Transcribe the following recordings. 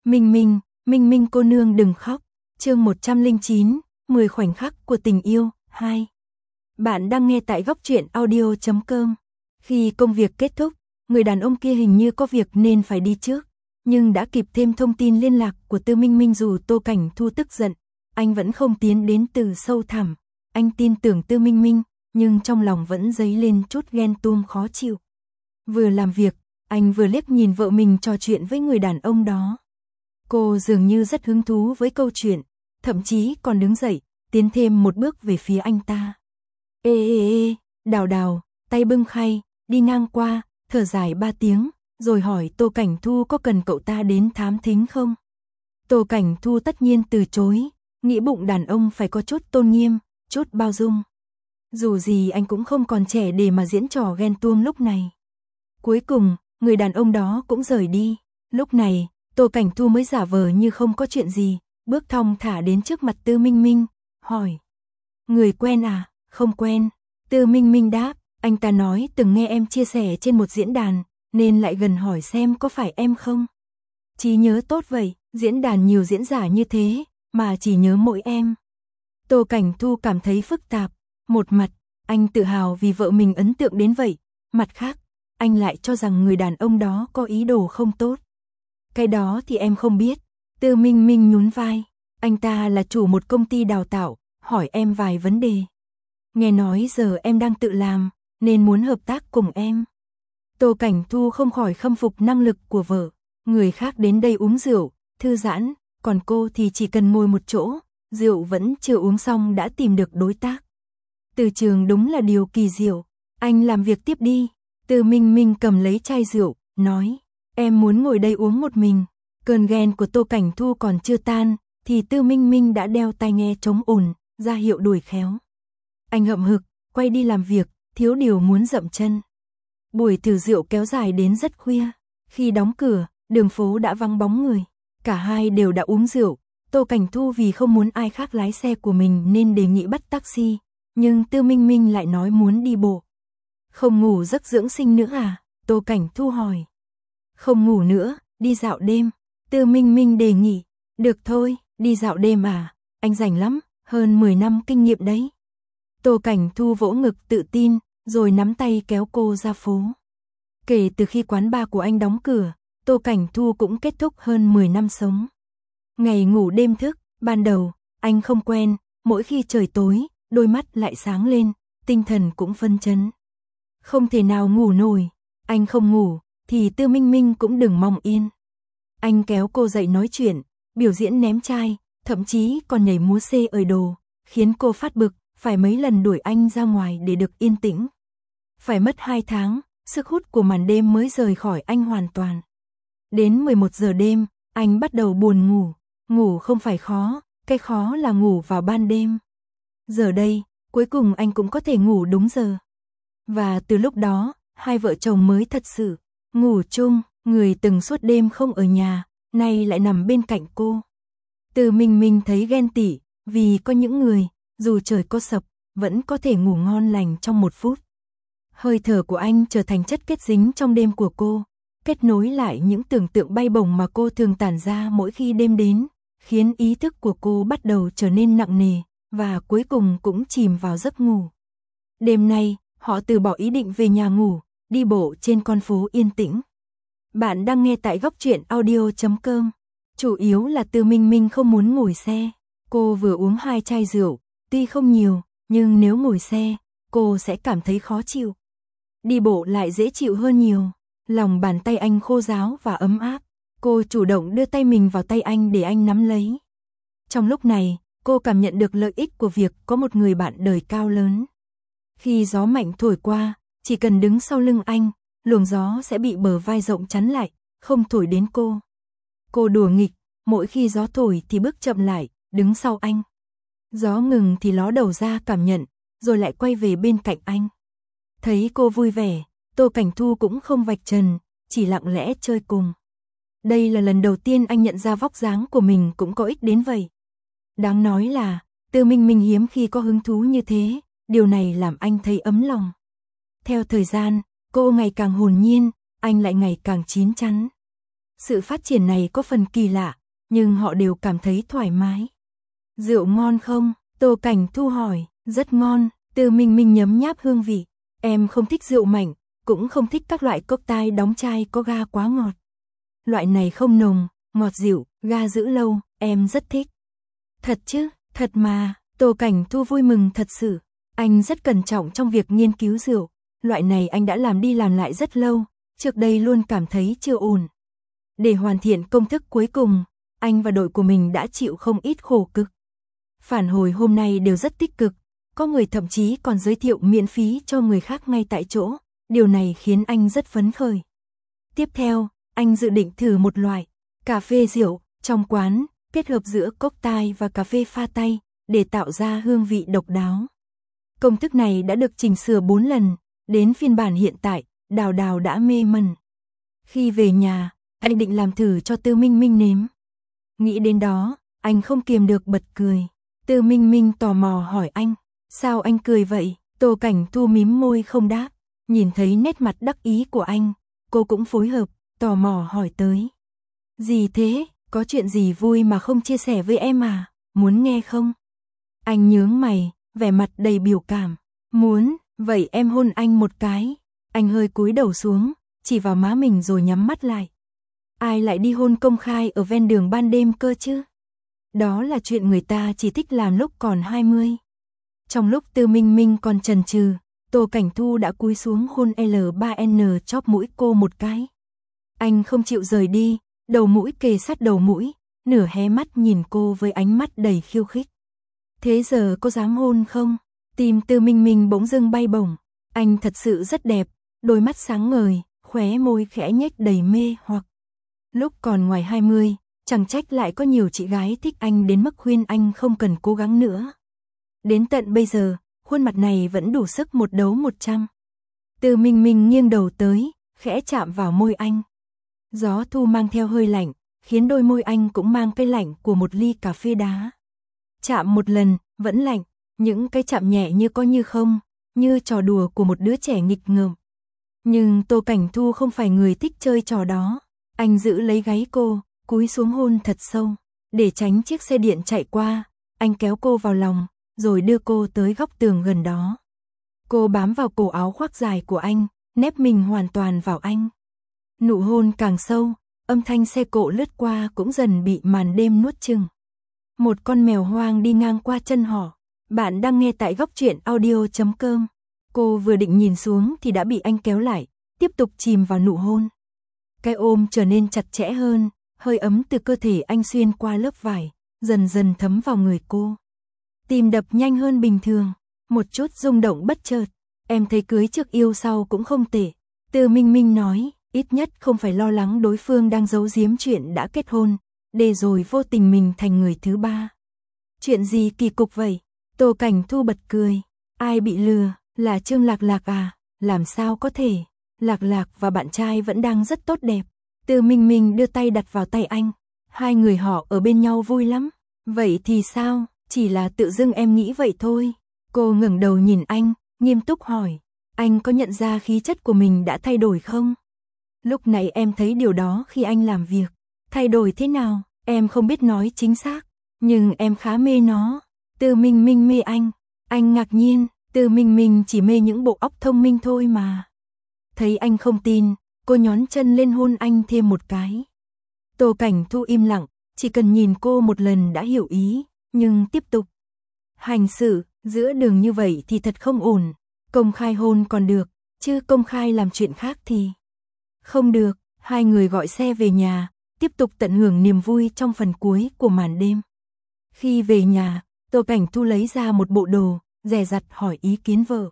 Minh Minh cô nương đừng khóc. Chương 109, 10 khoảnh khắc của tình yêu 2. Bạn đang nghe tại góc truyện audio.com. Khi công việc kết thúc, người đàn ông kia hình như có việc nên phải đi trước, nhưng đã kịp thêm thông tin liên lạc của Tư Minh Minh. Dù Tô Cảnh Thu tức giận, anh vẫn không tiến đến từ sâu thẳm. Anh tin tưởng Tư Minh Minh, nhưng trong lòng vẫn dấy lên chút ghen tuông khó chịu. Vừa làm việc, anh vừa liếc nhìn vợ mình trò chuyện với người đàn ông đó. Cô dường như rất hứng thú với câu chuyện, thậm chí còn đứng dậy, tiến thêm một bước về phía anh ta. Ê, Đào Đào, tay bưng khay, đi ngang qua, thở dài 3 tiếng, rồi hỏi Tô Cảnh Thu có cần cậu ta đến thám thính không? Tô Cảnh Thu tất nhiên từ chối, nghĩ bụng đàn ông phải có chút tôn nghiêm, chút bao dung. Dù gì anh cũng không còn trẻ để mà diễn trò ghen tuông lúc này. Cuối cùng, người đàn ông đó cũng rời đi. Lúc này, Tô Cảnh Thu mới giả vờ như không có chuyện gì, bước thong thả đến trước mặt Tư Minh Minh, hỏi. Người quen à? Không quen. Tư Minh Minh đáp, anh ta nói từng nghe em chia sẻ trên một diễn đàn, nên lại gần hỏi xem có phải em không. Trí nhớ tốt vậy, diễn đàn nhiều diễn giả như thế, mà chỉ nhớ mỗi em. Tô Cảnh Thu cảm thấy phức tạp. Một mặt, anh tự hào vì vợ mình ấn tượng đến vậy, mặt khác, anh lại cho rằng người đàn ông đó có ý đồ không tốt. Cái đó thì em không biết. Tư Minh Minh nhún vai. Anh ta là chủ một công ty đào tạo, hỏi em vài vấn đề. Nghe nói giờ em đang tự làm, nên muốn hợp tác cùng em. Tô Cảnh Thu không khỏi khâm phục năng lực của vợ. Người khác đến đây uống rượu, thư giãn, còn cô thì chỉ cần ngồi một chỗ, rượu vẫn chưa uống xong đã tìm được đối tác. Từ trường đúng là điều kỳ diệu. Anh làm việc tiếp đi. Tư Minh Minh cầm lấy chai rượu, nói. Em muốn ngồi đây uống một mình. Cơn ghen của Tô Cảnh Thu còn chưa tan, thì Tư Minh Minh đã đeo tai nghe chống ồn, ra hiệu đuổi khéo. Anh hậm hực, quay đi làm việc, thiếu điều muốn dậm chân. Buổi thử rượu kéo dài đến rất khuya. Khi đóng cửa, đường phố đã vắng bóng người. Cả hai đều đã uống rượu. Tô Cảnh Thu vì không muốn ai khác lái xe của mình nên đề nghị bắt taxi. Nhưng Tư Minh Minh lại nói muốn đi bộ. Không ngủ giấc dưỡng sinh nữa à? Tô Cảnh Thu hỏi. Không ngủ nữa, đi dạo đêm. Tư Minh Minh đề nghị. Được thôi, đi dạo đêm à? Anh rảnh lắm, hơn 10 năm kinh nghiệm đấy. Tô Cảnh Thu vỗ ngực tự tin, rồi nắm tay kéo cô ra phố. Kể từ khi quán bar của anh đóng cửa, Tô Cảnh Thu cũng kết thúc hơn 10 năm sống. Ngày ngủ đêm thức, ban đầu, anh không quen, mỗi khi trời tối, đôi mắt lại sáng lên, tinh thần cũng phấn chấn. Không thể nào ngủ nổi, anh không ngủ, thì Tư Minh Minh cũng đừng mong yên. Anh kéo cô dậy nói chuyện, biểu diễn ném chai, thậm chí còn nhảy múa xê ời đồ, khiến cô phát bực, phải mấy lần đuổi anh ra ngoài để được yên tĩnh. Phải mất 2 tháng, sức hút của màn đêm mới rời khỏi anh hoàn toàn. Đến 11 giờ đêm, anh bắt đầu buồn ngủ. Ngủ không phải khó, cái khó là ngủ vào ban đêm. Giờ đây, cuối cùng anh cũng có thể ngủ đúng giờ. Và từ lúc đó, hai vợ chồng mới thật sự ngủ chung. Người từng suốt đêm không ở nhà, nay lại nằm bên cạnh cô. Từ mình thấy ghen tị, vì có những người, dù trời có sập, vẫn có thể ngủ ngon lành trong 1 phút. Hơi thở của anh trở thành chất kết dính trong đêm của cô, kết nối lại những tưởng tượng bay bổng mà cô thường tản ra mỗi khi đêm đến, khiến ý thức của cô bắt đầu trở nên nặng nề, và cuối cùng cũng chìm vào giấc ngủ. Đêm nay, họ từ bỏ ý định về nhà ngủ, đi bộ trên con phố yên tĩnh. Bạn đang nghe tại góc truyện audio.com. Chủ yếu là Tư Minh Minh không muốn ngồi xe. Cô vừa uống 2 chai rượu, tuy không nhiều, nhưng nếu ngồi xe, cô sẽ cảm thấy khó chịu. Đi bộ lại dễ chịu hơn nhiều. Lòng bàn tay anh khô ráo và ấm áp. Cô chủ động đưa tay mình vào tay anh để anh nắm lấy. Trong lúc này, cô cảm nhận được lợi ích của việc có một người bạn đời cao lớn. Khi gió mạnh thổi qua, chỉ cần đứng sau lưng anh, luồng gió sẽ bị bờ vai rộng chắn lại, không thổi đến cô. Cô đùa nghịch, mỗi khi gió thổi thì bước chậm lại, đứng sau anh. Gió ngừng thì ló đầu ra cảm nhận, rồi lại quay về bên cạnh anh. Thấy cô vui vẻ, Tô Cảnh Thu cũng không vạch trần, chỉ lặng lẽ chơi cùng. Đây là lần đầu tiên anh nhận ra vóc dáng của mình cũng có ích đến vậy. Đáng nói là, Tư Minh Minh hiếm khi có hứng thú như thế, điều này làm anh thấy ấm lòng. Theo thời gian, cô ngày càng hồn nhiên, anh lại ngày càng chín chắn. Sự phát triển này có phần kỳ lạ, nhưng họ đều cảm thấy thoải mái. Rượu ngon không? Tô Cảnh Thu hỏi. Rất ngon, Từ Minh Minh nhấm nháp hương vị. Em không thích rượu mạnh, cũng không thích các loại cocktail đóng chai có ga quá ngọt. Loại này không nồng, ngọt dịu, ga giữ lâu, em rất thích. Thật chứ, thật mà, Tô Cảnh Thu vui mừng thật sự. Anh rất cẩn trọng trong việc nghiên cứu rượu. Loại này anh đã làm đi làm lại rất lâu, trước đây luôn cảm thấy chưa ổn. Để hoàn thiện công thức cuối cùng, anh và đội của mình đã chịu không ít khổ cực. Phản hồi hôm nay đều rất tích cực, có người thậm chí còn giới thiệu miễn phí cho người khác ngay tại chỗ, điều này khiến anh rất phấn khởi. Tiếp theo, anh dự định thử một loại cà phê rượu trong quán, kết hợp giữa cocktail và cà phê pha tay để tạo ra hương vị độc đáo. Công thức này đã được chỉnh sửa 4 lần, đến phiên bản hiện tại, Đào Đào đã mê mẩn. Khi về nhà, anh định làm thử cho Tư Minh Minh nếm. Nghĩ đến đó, anh không kiềm được bật cười. Tư Minh Minh tò mò hỏi anh, sao anh cười vậy? Tô Cảnh Thu mím môi không đáp, nhìn thấy nét mặt đắc ý của anh, cô cũng phối hợp, tò mò hỏi tới. Gì thế, có chuyện gì vui mà không chia sẻ với em à, muốn nghe không? Anh nhướng mày, vẻ mặt đầy biểu cảm. Muốn, vậy em hôn anh một cái. Anh hơi cúi đầu xuống, chỉ vào má mình rồi nhắm mắt lại. Ai lại đi hôn công khai ở ven đường ban đêm cơ chứ? Đó là chuyện người ta chỉ thích làm lúc còn 20. Trong lúc Tư Minh Minh còn chần chừ, Tô Cảnh Thu đã cúi xuống hôn L3N chóp mũi cô một cái. Anh không chịu rời đi, đầu mũi kề sát đầu mũi, nửa hé mắt nhìn cô với ánh mắt đầy khiêu khích. Thế giờ có dám hôn không? Tim Tư Minh Minh bỗng dưng bay bổng. Anh thật sự rất đẹp, đôi mắt sáng ngời, khóe môi khẽ nhếch đầy mê hoặc. Lúc còn ngoài 20, chẳng trách lại có nhiều chị gái thích anh đến mức khuyên anh không cần cố gắng nữa. Đến tận bây giờ, khuôn mặt này vẫn đủ sức một đấu 100. Tư Minh Minh nghiêng đầu tới, khẽ chạm vào môi anh. Gió thu mang theo hơi lạnh, khiến đôi môi anh cũng mang cái lạnh của một ly cà phê đá. Chạm một lần, vẫn lạnh, những cái chạm nhẹ như có như không, như trò đùa của một đứa trẻ nghịch ngợm. Nhưng Tô Cảnh Thu không phải người thích chơi trò đó. Anh giữ lấy gáy cô, cúi xuống hôn thật sâu. Để tránh chiếc xe điện chạy qua, anh kéo cô vào lòng, rồi đưa cô tới góc tường gần đó. Cô bám vào cổ áo khoác dài của anh, nép mình hoàn toàn vào anh. Nụ hôn càng sâu, âm thanh xe cộ lướt qua cũng dần bị màn đêm nuốt chửng. Một con mèo hoang đi ngang qua chân họ. Bạn đang nghe tại góc truyện audio.com. Cô vừa định nhìn xuống thì đã bị anh kéo lại, tiếp tục chìm vào nụ hôn. Cái ôm trở nên chặt chẽ hơn, hơi ấm từ cơ thể anh xuyên qua lớp vải, dần dần thấm vào người cô. Tim đập nhanh hơn bình thường, một chút rung động bất chợt. Em thấy cưới trước yêu sau cũng không tệ. Tư Minh Minh nói, ít nhất không phải lo lắng đối phương đang giấu giếm chuyện đã kết hôn, để rồi vô tình mình thành người thứ ba. Chuyện gì kỳ cục vậy? Tô Cảnh Thu bật cười. Ai bị lừa, là Trương Lạc Lạc à? Làm sao có thể? Lạc Lạc và bạn trai vẫn đang rất tốt đẹp. Tư Minh Minh đưa tay đặt vào tay anh. Hai người họ ở bên nhau vui lắm. Vậy thì sao? Chỉ là tự dưng em nghĩ vậy thôi. Cô ngẩng đầu nhìn anh, nghiêm túc hỏi. Anh có nhận ra khí chất của mình đã thay đổi không? Lúc này em thấy điều đó khi anh làm việc. Thay đổi thế nào? Em không biết nói chính xác. Nhưng em khá mê nó. Tư Minh Minh mê anh. Anh ngạc nhiên, Tư Minh Minh chỉ mê những bộ óc thông minh thôi mà. Thấy anh không tin, cô nhón chân lên hôn anh thêm một cái. Tô Cảnh Thu im lặng, chỉ cần nhìn cô một lần đã hiểu ý, nhưng tiếp tục. Hành xử, giữa đường như vậy thì thật không ổn. Công khai hôn còn được, chứ công khai làm chuyện khác thì không được. Hai người gọi xe về nhà, tiếp tục tận hưởng niềm vui trong phần cuối của màn đêm. Khi về nhà, Tô Cảnh Thu lấy ra một bộ đồ, dè dặt hỏi ý kiến vợ.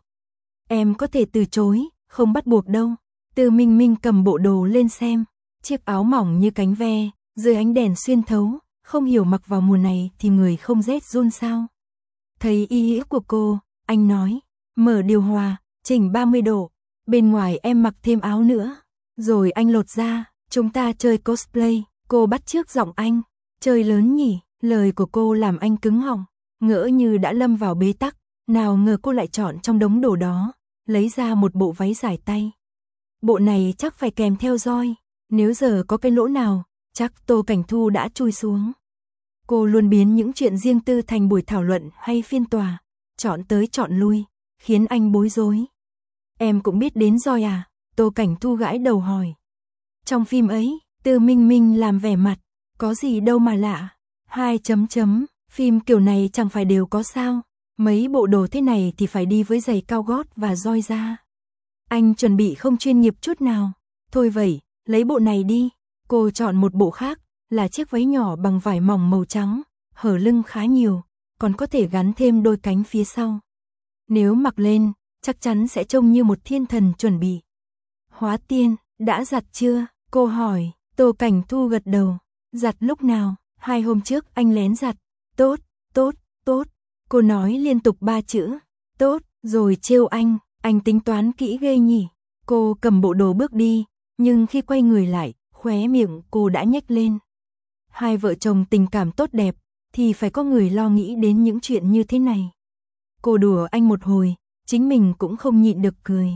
Em có thể từ chối, không bắt buộc đâu. Tư Minh Minh cầm bộ đồ lên xem, chiếc áo mỏng như cánh ve, dưới ánh đèn xuyên thấu, không hiểu mặc vào mùa này thì người không rét run sao. Thấy ý nghĩa của cô, anh nói, mở điều hòa, chỉnh 30 độ, bên ngoài em mặc thêm áo nữa. Rồi anh lột ra, chúng ta chơi cosplay, cô bắt chước giọng anh, chơi lớn nhỉ, lời của cô làm anh cứng họng, ngỡ như đã lâm vào bế tắc, nào ngờ cô lại chọn trong đống đồ đó, lấy ra một bộ váy dài tay. Bộ này chắc phải kèm theo roi, Nếu giờ có cái lỗ nào, chắc Tô Cảnh Thu đã chui xuống. Cô luôn biến những chuyện riêng tư thành buổi thảo luận hay phiên tòa, chọn tới chọn lui, khiến anh bối rối. Em cũng biết đến roi à? Tô Cảnh Thu gãi đầu hỏi. Trong phim ấy, Tư Minh Minh làm vẻ mặt, có gì đâu mà lạ. Phim kiểu này chẳng phải đều có sao. Mấy bộ đồ thế này thì phải đi với giày cao gót và roi ra. Anh chuẩn bị không chuyên nghiệp chút nào. Thôi vậy, lấy bộ này đi. Cô chọn một bộ khác, là chiếc váy nhỏ bằng vải mỏng màu trắng, hở lưng khá nhiều, còn có thể gắn thêm đôi cánh phía sau. Nếu mặc lên, chắc chắn sẽ trông như một thiên thần chuẩn bị. Hóa tiên, đã giặt chưa? Cô hỏi. Tô Cảnh Thu gật đầu. Giặt lúc nào? 2 hôm trước anh lén giặt. Tốt, tốt, tốt. Cô nói liên tục 3 chữ. Tốt, rồi trêu anh tính toán kỹ ghê nhỉ. Cô cầm bộ đồ bước đi, nhưng khi quay người lại, khóe miệng cô đã nhếch lên. Hai vợ chồng tình cảm tốt đẹp, thì phải có người lo nghĩ đến những chuyện như thế này. Cô đùa anh một hồi, chính mình cũng không nhịn được cười.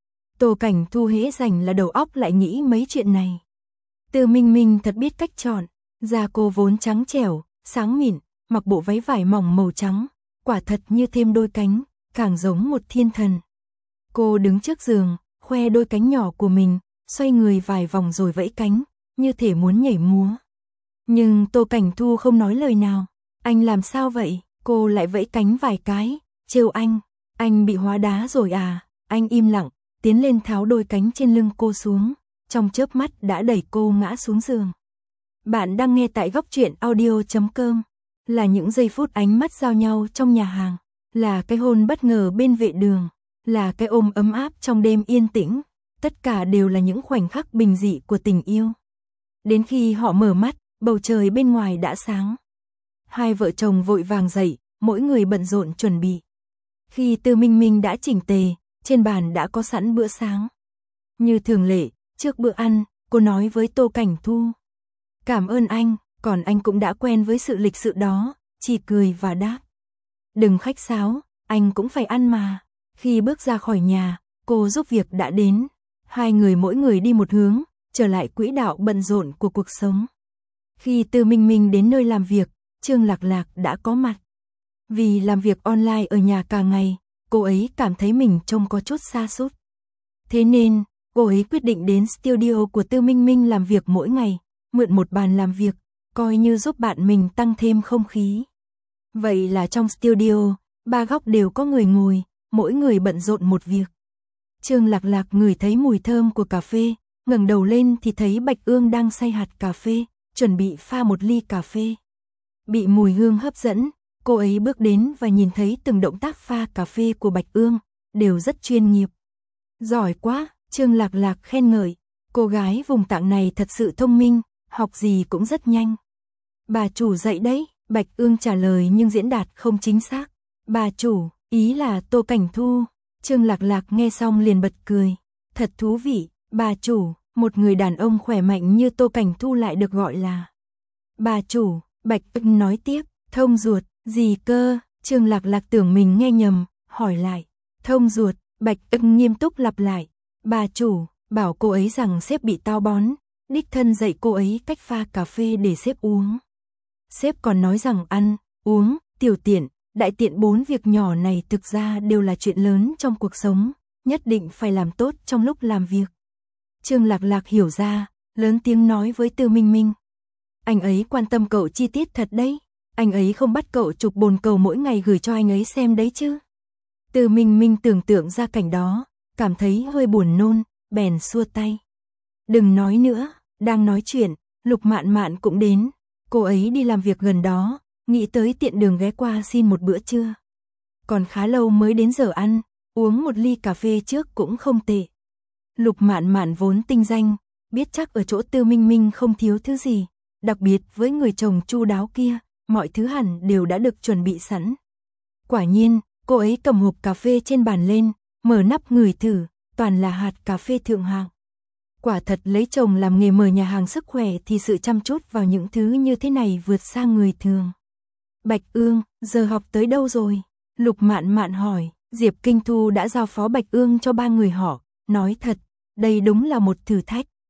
Tô Cảnh Thu hễ rảnh là đầu óc lại nghĩ mấy chuyện này. Tư Minh Minh thật biết cách chọn, da cô vốn trắng trẻo, sáng mịn, mặc bộ váy vải mỏng màu trắng, quả thật như thêm đôi cánh, càng giống một thiên thần. Cô đứng trước giường, khoe đôi cánh nhỏ của mình, xoay người vài vòng rồi vẫy cánh, như thể muốn nhảy múa. Nhưng Tô Cảnh Thu không nói lời nào. Anh làm sao vậy? Cô lại vẫy cánh vài cái, trêu anh bị hóa đá rồi à? Anh im lặng, tiến lên tháo đôi cánh trên lưng cô xuống, trong chớp mắt đã đẩy cô ngã xuống giường. Bạn đang nghe tại góc truyện audio.com. Là những giây phút ánh mắt giao nhau trong nhà hàng, là cái hôn bất ngờ bên vệ đường, là cái ôm ấm áp trong đêm yên tĩnh, tất cả đều là những khoảnh khắc bình dị của tình yêu. Đến khi họ mở mắt, bầu trời bên ngoài đã sáng. Hai vợ chồng vội vàng dậy, mỗi người bận rộn chuẩn bị. Khi Tư Minh Minh đã chỉnh tề, trên bàn đã có sẵn bữa sáng. Như thường lệ, trước bữa ăn, cô nói với Tô Cảnh Thu. Cảm ơn anh, còn anh cũng đã quen với sự lịch sự đó, chỉ cười và đáp. Đừng khách sáo, anh cũng phải ăn mà. Khi bước ra khỏi nhà, cô giúp việc đã đến. Hai người mỗi người đi một hướng, trở lại quỹ đạo bận rộn của cuộc sống. Khi Tư Minh Minh đến nơi làm việc, Trương Lạc Lạc đã có mặt. Vì làm việc online ở nhà cả ngày, cô ấy cảm thấy mình trông có chút sa sút. Thế nên, cô ấy quyết định đến studio của Tư Minh Minh làm việc mỗi ngày, mượn một bàn làm việc, coi như giúp bạn mình tăng thêm không khí. Vậy là trong studio, 3 góc đều có người ngồi, mỗi người bận rộn một việc. Trương Lạc Lạc ngửi thấy mùi thơm của cà phê, ngẩng đầu lên thì thấy Bạch Ương đang xay hạt cà phê, chuẩn bị pha một ly cà phê. Bị mùi hương hấp dẫn, cô ấy bước đến và nhìn thấy từng động tác pha cà phê của Bạch Ương, đều rất chuyên nghiệp. Giỏi quá, Trương Lạc Lạc khen ngợi, cô gái vùng tạng này thật sự thông minh, học gì cũng rất nhanh. Bà chủ dạy đấy, Bạch Ương trả lời nhưng diễn đạt không chính xác. Bà chủ, ý là Tô Cảnh Thu. Trương Lạc Lạc nghe xong liền bật cười. Thật thú vị, bà chủ, một người đàn ông khỏe mạnh như Tô Cảnh Thu lại được gọi là bà chủ. Bạch Ương nói tiếp, thông ruột, gì cơ? Trương Lạc Lạc tưởng mình nghe nhầm, hỏi lại. Thông ruột, Bạch Ương nghiêm túc lặp lại. Bà chủ, bảo cô ấy rằng sếp bị táo bón, đích thân dạy cô ấy cách pha cà phê để sếp uống. Sếp còn nói rằng ăn, uống, tiểu tiện, đại tiện 4 việc nhỏ này thực ra đều là chuyện lớn trong cuộc sống, nhất định phải làm tốt trong lúc làm việc. Trương Lạc Lạc hiểu ra, lớn tiếng nói với Tư Minh Minh. Anh ấy quan tâm cậu chi tiết thật đấy, anh ấy không bắt cậu chụp bồn cầu mỗi ngày gửi cho anh ấy xem đấy chứ. Tư Minh Minh tưởng tượng ra cảnh đó, cảm thấy hơi buồn nôn, bèn xua tay. Đừng nói nữa, đang nói chuyện, Lục Mạn Mạn cũng đến, cô ấy đi làm việc gần đó, nghĩ tới tiện đường ghé qua xin một bữa trưa. Còn khá lâu mới đến giờ ăn, uống một ly cà phê trước cũng không tệ. Lục Mạn Mạn vốn tinh danh, biết chắc ở chỗ Tư Minh Minh không thiếu thứ gì, đặc biệt với người chồng chu đáo kia, mọi thứ hẳn đều đã được chuẩn bị sẵn. Quả nhiên, cô ấy cầm hộp cà phê trên bàn lên, mở nắp ngửi thử, toàn là hạt cà phê thượng hạng. Quả thật lấy chồng làm nghề mở nhà hàng sức khỏe thì sự chăm chút vào những thứ như thế này vượt xa người thường. Bạch Ương, giờ học tới đâu rồi? Lục Mạn Mạn hỏi. Diệp Kinh Thu đã giao phó Bạch Ương cho 3 người họ, nói thật, đây đúng là một thử thách.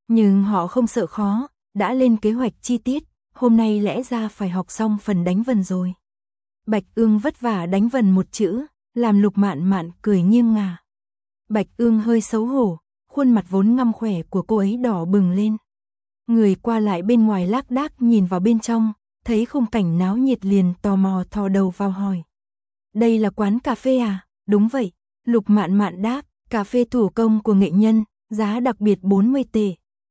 Nhưng họ không sợ khó, đã lên kế hoạch chi tiết, hôm nay lẽ ra phải học xong phần đánh vần rồi. Bạch Ương vất vả đánh vần một chữ, làm Lục Mạn Mạn cười nghiêng ngả. Bạch Ương hơi xấu hổ, khuôn mặt vốn ngăm khỏe của cô ấy đỏ bừng lên. Người qua lại bên ngoài lác đác nhìn vào bên trong, thấy khung cảnh náo nhiệt liền tò mò thò đầu vào hỏi. Đây là quán cà phê à? Đúng vậy, Lục Mạn Mạn đáp, cà phê thủ công của nghệ nhân, giá đặc biệt 40 tệ.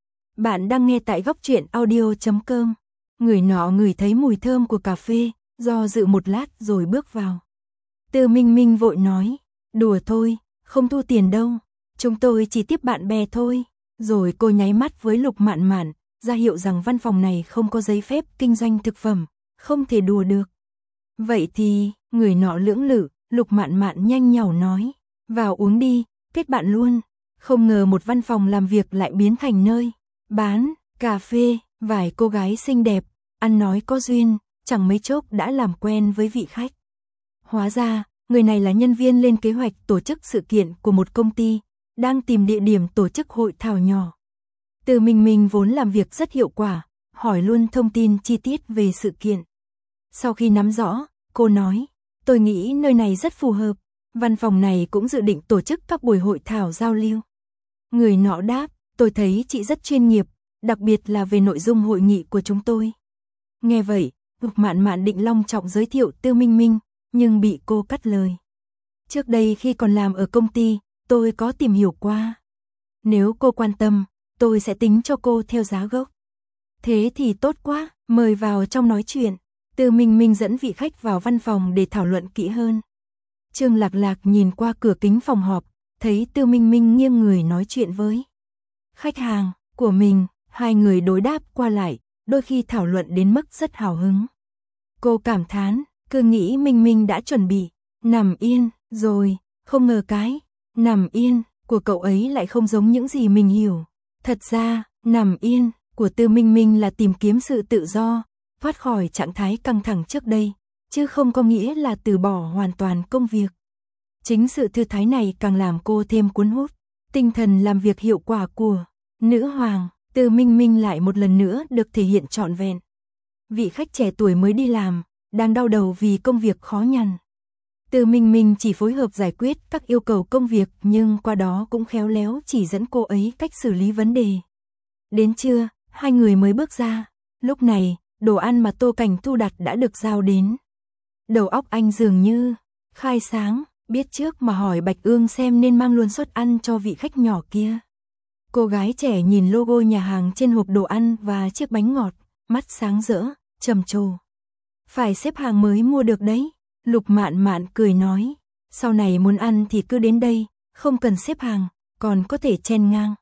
Bạn đang nghe tại góc truyện audio.com. Người nọ ngửi thấy mùi thơm của cà phê, do dự một lát rồi bước vào. Tư Minh Minh vội nói, đùa thôi, không thu tiền đâu, chúng tôi chỉ tiếp bạn bè thôi. Rồi cô nháy mắt với Lục Mạn Mạn, ra hiệu rằng văn phòng này không có giấy phép kinh doanh thực phẩm, không thể đùa được. Vậy thì, người nọ lưỡng lự, Lục Mạn Mạn nhanh nhảu nói, vào uống đi, kết bạn luôn. Không ngờ một văn phòng làm việc lại biến thành nơi bán cà phê, vài cô gái xinh đẹp, ăn nói có duyên, chẳng mấy chốc đã làm quen với vị khách. Hóa ra, người này là nhân viên lên kế hoạch tổ chức sự kiện của một công ty, đang tìm địa điểm tổ chức hội thảo nhỏ. Từ mình vốn làm việc rất hiệu quả, hỏi luôn thông tin chi tiết về sự kiện. Sau khi nắm rõ, cô nói, tôi nghĩ nơi này rất phù hợp, văn phòng này cũng dự định tổ chức các buổi hội thảo giao lưu. Người nọ đáp, tôi thấy chị rất chuyên nghiệp, đặc biệt là về nội dung hội nghị của chúng tôi. Nghe vậy, Lục Mạn Mạn định long trọng giới thiệu Tiêu Minh Minh, nhưng bị cô cắt lời. Trước đây khi còn làm ở công ty, tôi có tìm hiểu qua. Nếu cô quan tâm, tôi sẽ tính cho cô theo giá gốc. Thế thì tốt quá, mời vào trong nói chuyện. Tiêu Minh Minh dẫn vị khách vào văn phòng để thảo luận kỹ hơn. Trương Lạc Lạc nhìn qua cửa kính phòng họp, thấy Tiêu Minh Minh nghiêng người nói chuyện với khách hàng của mình, hai người đối đáp qua lại, đôi khi thảo luận đến mức rất hào hứng. Cô cảm thán, cứ nghĩ Minh Minh đã chuẩn bị nằm yên rồi, không ngờ cái nằm yên của cậu ấy lại không giống những gì mình hiểu. Thật ra, nằm yên của Tiêu Minh Minh là tìm kiếm sự tự do, thoát khỏi trạng thái căng thẳng trước đây, chứ không có nghĩa là từ bỏ hoàn toàn công việc. Chính sự thư thái này càng làm cô thêm cuốn hút. Tinh thần làm việc hiệu quả của nữ hoàng Tiêu Minh Minh lại một lần nữa được thể hiện trọn vẹn. Vị khách trẻ tuổi mới đi làm, đang đau đầu vì công việc khó nhằn. Tiêu Minh Minh chỉ phối hợp giải quyết các yêu cầu công việc, nhưng qua đó cũng khéo léo chỉ dẫn cô ấy cách xử lý vấn đề. Đến trưa, hai người mới bước ra. Lúc này, đồ ăn mà Tô Cảnh Thu đặt đã được giao đến. Đầu óc anh dường như khai sáng, biết trước mà hỏi Bạch Ương xem nên mang luôn suất ăn cho vị khách nhỏ kia. Cô gái trẻ nhìn logo nhà hàng trên hộp đồ ăn và chiếc bánh ngọt, mắt sáng rỡ, trầm trồ. Phải xếp hàng mới mua được đấy. Lục Mạn Mạn cười nói, sau này muốn ăn thì cứ đến đây, không cần xếp hàng, còn có thể chen ngang.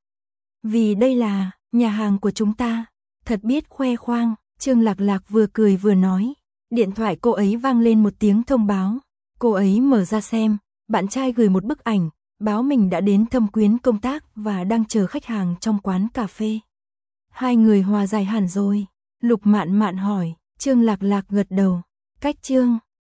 Vì đây là nhà hàng của chúng ta. Thật biết khoe khoang. Trương Lạc Lạc vừa cười vừa nói. Điện thoại cô ấy vang lên một tiếng thông báo. Cô ấy mở ra xem, bạn trai gửi một bức ảnh, báo mình đã đến thâm quyến công tác và đang chờ khách hàng trong quán cà phê. Hai người hòa giải hẳn rồi. Lục Mạn Mạn hỏi, Trương Lạc Lạc gật đầu. Cách Trương